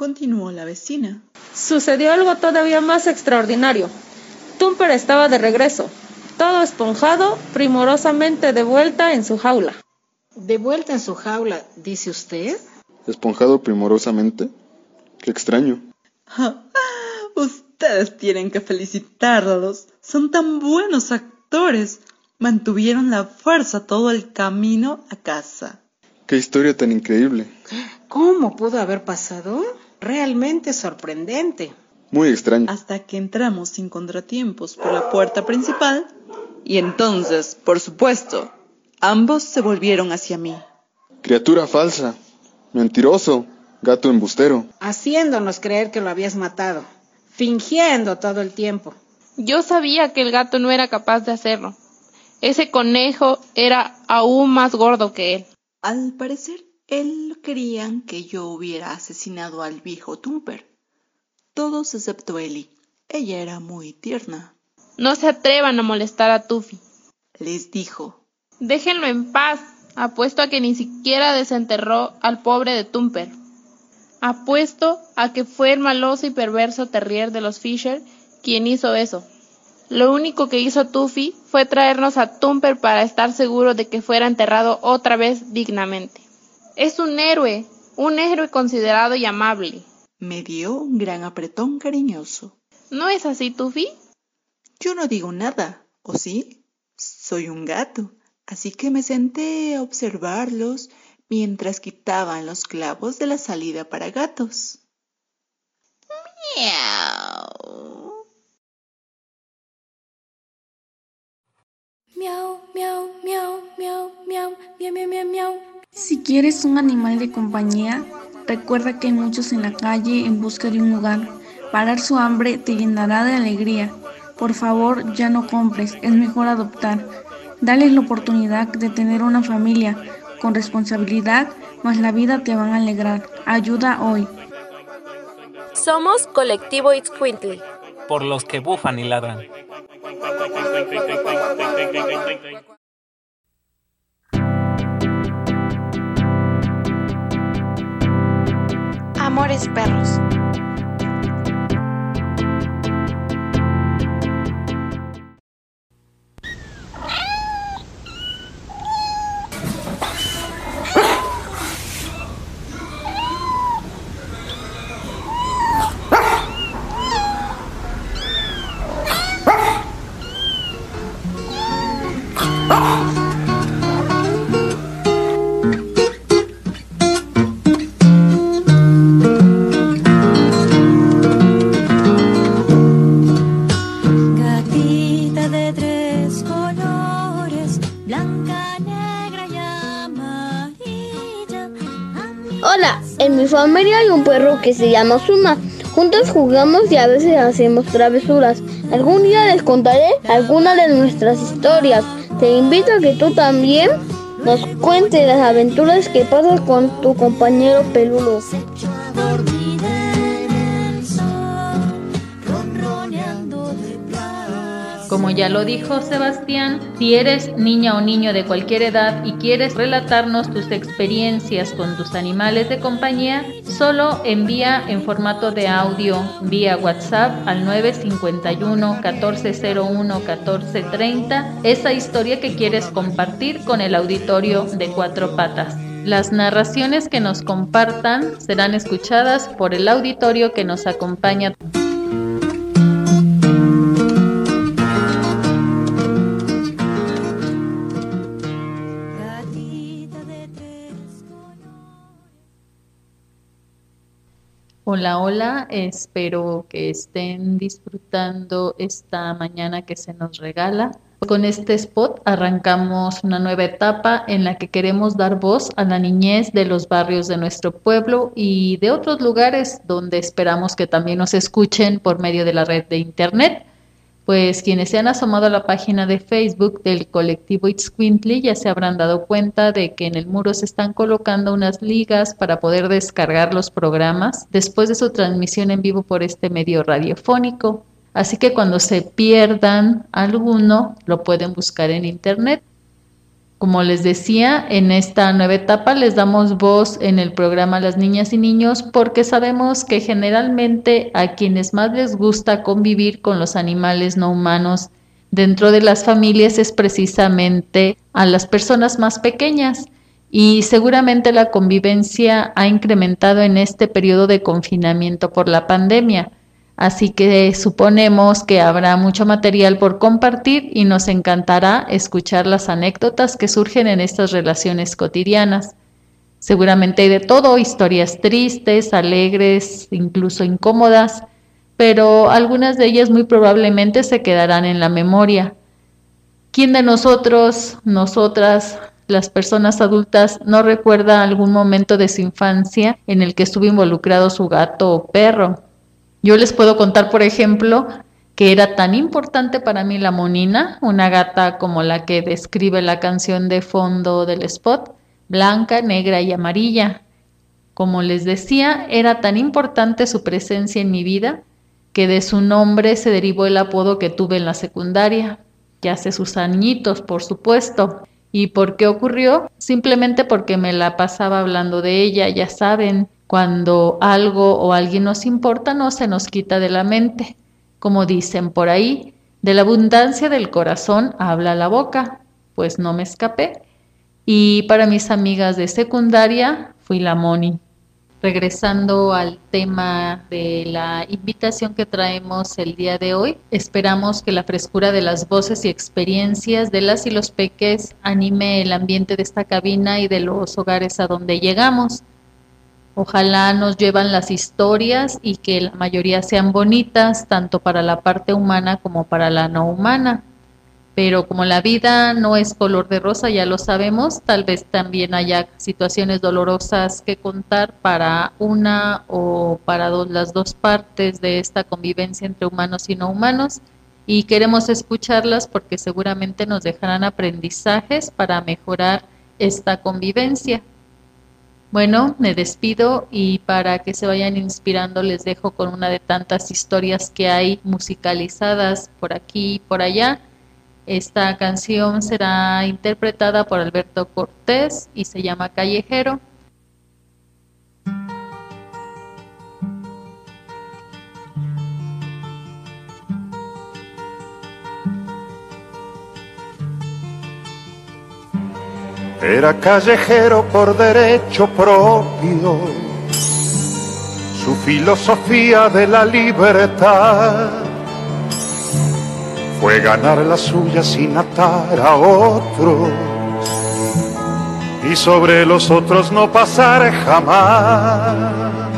D: continuó la vecina.
I: Sucedió algo todavía más extraordinario. Tumper estaba de regreso, todo esponjado, primorosamente de vuelta en su jaula.
K: ¿De vuelta en su jaula, dice usted?
E: ¿Esponjado primorosamente? ¡Qué extraño!
D: Ustedes tienen que felicitarlos. Son tan buenos actores. Mantuvieron la fuerza todo el camino a casa.
E: ¡Qué historia tan increíble!
K: ¿Cómo pudo haber pasado? Realmente sorprendente.
E: Muy extraño.
D: Hasta que entramos sin contratiempos por la puerta principal y entonces, por supuesto, ambos se volvieron hacia mí.
E: Criatura falsa, mentiroso, gato embustero.
K: Haciéndonos creer que lo habías matado, fingiendo todo el tiempo.
H: Yo sabía que el gato no era capaz de hacerlo. Ese conejo era aún más gordo que él.
D: Al parecer, él querían que yo hubiera asesinado al viejo Tumper. Todos excepto Ellie. Ella era muy tierna.
H: No se atrevan a molestar a Tuffy,
D: les dijo.
H: Déjenlo en paz. Apuesto a que ni siquiera desenterró al pobre de Tumper. Apuesto a que fue el maloso y perverso terrier de los Fisher quien hizo eso. Lo único que hizo Tuffy fue traernos a Tumper para estar seguro de que fuera enterrado otra vez dignamente. Es un héroe, un héroe considerado y amable.
D: Me dio un gran apretón cariñoso.
H: ¿No es así, Tuffy?
D: Yo no digo nada, ¿o sí? Soy un gato, así que me senté a observarlos mientras quitaban los clavos de la salida para gatos. Miau.
B: Miau, miau, miau, miau, miau, miau, miau, miau, miau.
C: Si quieres un animal de compañía, recuerda que hay muchos en la calle en busca de un hogar. Parar su hambre te llenará de alegría. Por favor, ya no compres, es mejor adoptar. Dales la oportunidad de tener una familia. Con responsabilidad, más la vida te van a alegrar. Ayuda hoy.
A: Somos Colectivo Ixcuintli.
L: Por los que bufan y ladran.
A: Amores perros.
B: Gatita de tres colores, blanca, negra y amarilla.
M: Hola, en mi familia hay un perro que se llama Zuma. Juntos jugamos y a veces hacemos travesuras. Algún día les contaré algunas de nuestras historias. Te invito a que tú también nos cuentes las aventuras que pasas con tu compañero peludo.
F: Como ya lo dijo Sebastián, si eres niña o niño de cualquier edad y quieres relatarnos tus experiencias con tus animales de compañía, solo envía en formato de audio vía WhatsApp al nueve cinco uno, catorce cero uno, catorce treinta esa historia que quieres compartir con el auditorio de Cuatro Patas. Las narraciones que nos compartan serán escuchadas por el auditorio que nos acompaña. Hola, hola, espero que estén disfrutando esta mañana que se nos regala. Con este spot arrancamos una nueva etapa en la que queremos dar voz a la niñez de los barrios de nuestro pueblo y de otros lugares donde esperamos que también nos escuchen por medio de la red de internet. Pues quienes se han asomado a la página de Facebook del Colectivo Ixcuintli ya se habrán dado cuenta de que en el muro se están colocando unas ligas para poder descargar los programas después de su transmisión en vivo por este medio radiofónico. Así que cuando se pierdan alguno, lo pueden buscar en internet. Como les decía, en esta nueva etapa les damos voz en el programa Las Niñas y Niños porque sabemos que generalmente a quienes más les gusta convivir con los animales no humanos dentro de las familias es precisamente a las personas más pequeñas, y seguramente la convivencia ha incrementado en este periodo de confinamiento por la pandemia. Así que suponemos que habrá mucho material por compartir y nos encantará escuchar las anécdotas que surgen en estas relaciones cotidianas. Seguramente hay de todo, historias tristes, alegres, incluso incómodas, pero algunas de ellas muy probablemente se quedarán en la memoria. ¿Quién de nosotros, nosotras, las personas adultas, no recuerda algún momento de su infancia en el que estuvo involucrado su gato o perro? Yo les puedo contar, por ejemplo, que era tan importante para mí la Monina, una gata como la que describe la canción de fondo del spot, blanca, negra y amarilla. Como les decía, era tan importante su presencia en mi vida que de su nombre se derivó el apodo que tuve en la secundaria, ya hace sus añitos, por supuesto. ¿Y por qué ocurrió? Simplemente porque me la pasaba hablando de ella, ya saben. Cuando algo o alguien nos importa, no se nos quita de la mente. Como dicen por ahí, de la abundancia del corazón habla la boca. Pues no me escapé. Y para mis amigas de secundaria, fui la Moni. Regresando al tema de la invitación que traemos el día de hoy, esperamos que la frescura de las voces y experiencias de las y los peques anime el ambiente de esta cabina y de los hogares a donde llegamos. Ojalá nos llevan las historias y que la mayoría sean bonitas, tanto para la parte humana como para la no humana. Pero como la vida no es color de rosa, ya lo sabemos, tal vez también haya situaciones dolorosas que contar para una o para dos, las dos partes de esta convivencia entre humanos y no humanos, y queremos escucharlas porque seguramente nos dejarán aprendizajes para mejorar esta convivencia. Bueno, me despido y para que se vayan inspirando les dejo con una de tantas historias que hay musicalizadas por aquí y por allá. Esta canción será interpretada por Alberto Cortés y se llama Callejero.
N: Era callejero por derecho propio, su filosofía de la libertad fue ganar la suya sin atar a otros y sobre los otros no pasar jamás.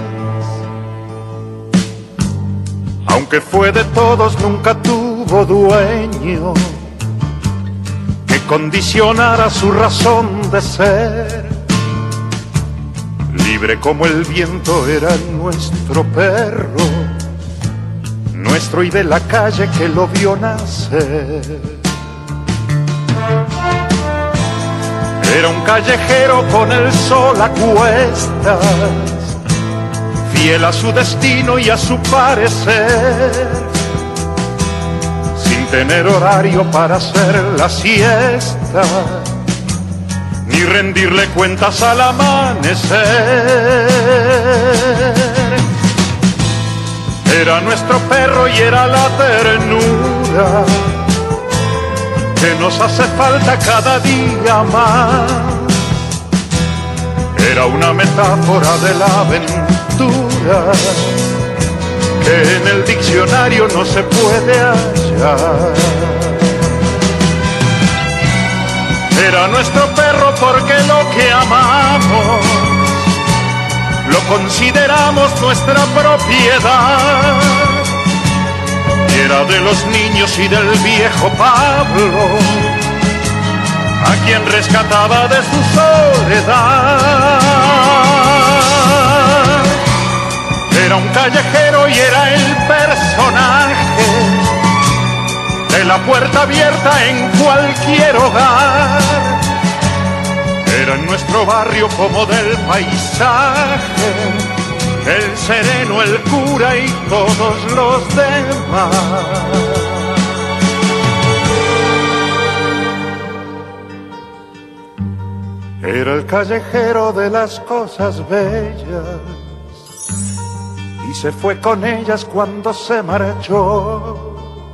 N: Aunque fue de todos, nunca tuvo dueño que condicionara su razón de ser. Libre como el viento era nuestro perro, nuestro y de la calle que lo vio nacer. Era un callejero con el sol a cuestas, fiel a su destino y a su parecer, sin tener horario para hacer la siesta, ni rendirle cuentas al amanecer. Era nuestro perro y era la ternura que nos hace falta cada día más. Era una metáfora de la aventura que en el diccionario no se puede hallar. Era nuestro perro porque lo que amamos lo consideramos nuestra propiedad. Y era de los niños y del viejo Pablo, a quien rescataba de su soledad. Era un callejero y era el personaje de la puerta abierta en cualquier hogar. Era en nuestro barrio como del paisaje, el sereno, el cura y todos los demás. Era el callejero de las cosas bellas y se fue con ellas cuando se marchó.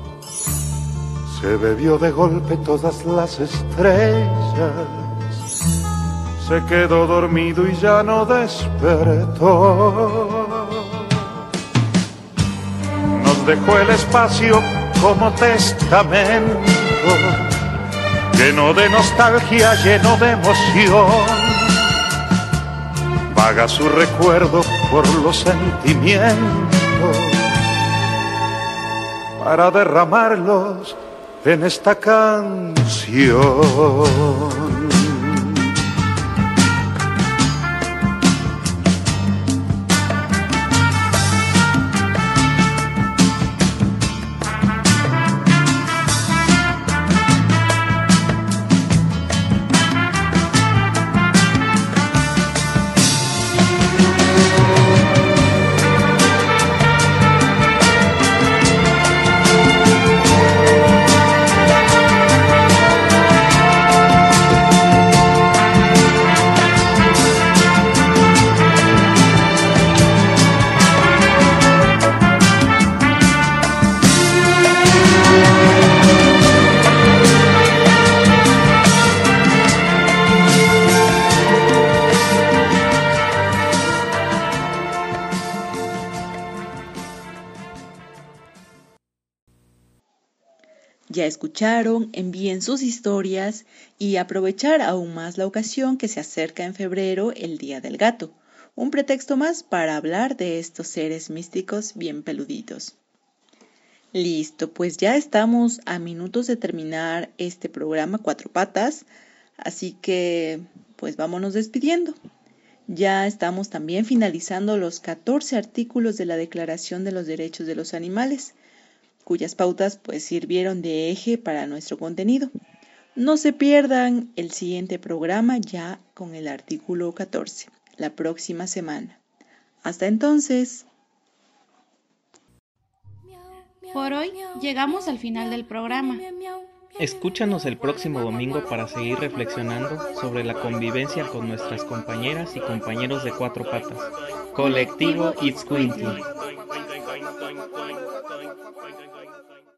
N: Se bebió de golpe todas las estrellas, se quedó dormido y ya no despertó. Nos dejó el espacio como testamento, lleno de nostalgia, lleno de emoción. Vaga su recuerdo por los sentimientos para derramarlos en esta canción.
D: Ya escucharon, envíen sus historias y aprovechar aún más la ocasión que se acerca en febrero, el Día del Gato. Un pretexto más para hablar de estos seres místicos bien peluditos. Listo, pues ya estamos a minutos de terminar este programa Cuatro Patas, así que pues vámonos despidiendo. Ya estamos también finalizando los catorce artículos de la Declaración de los Derechos de los Animales, cuyas pautas pues sirvieron de eje para nuestro contenido. No se pierdan el siguiente programa ya con el artículo catorce, la próxima semana. Hasta entonces.
C: Por hoy llegamos al final del programa.
L: Escúchanos el próximo domingo para seguir reflexionando sobre la convivencia con nuestras compañeras y compañeros de Cuatro Patas. Colectivo Itzcuintli.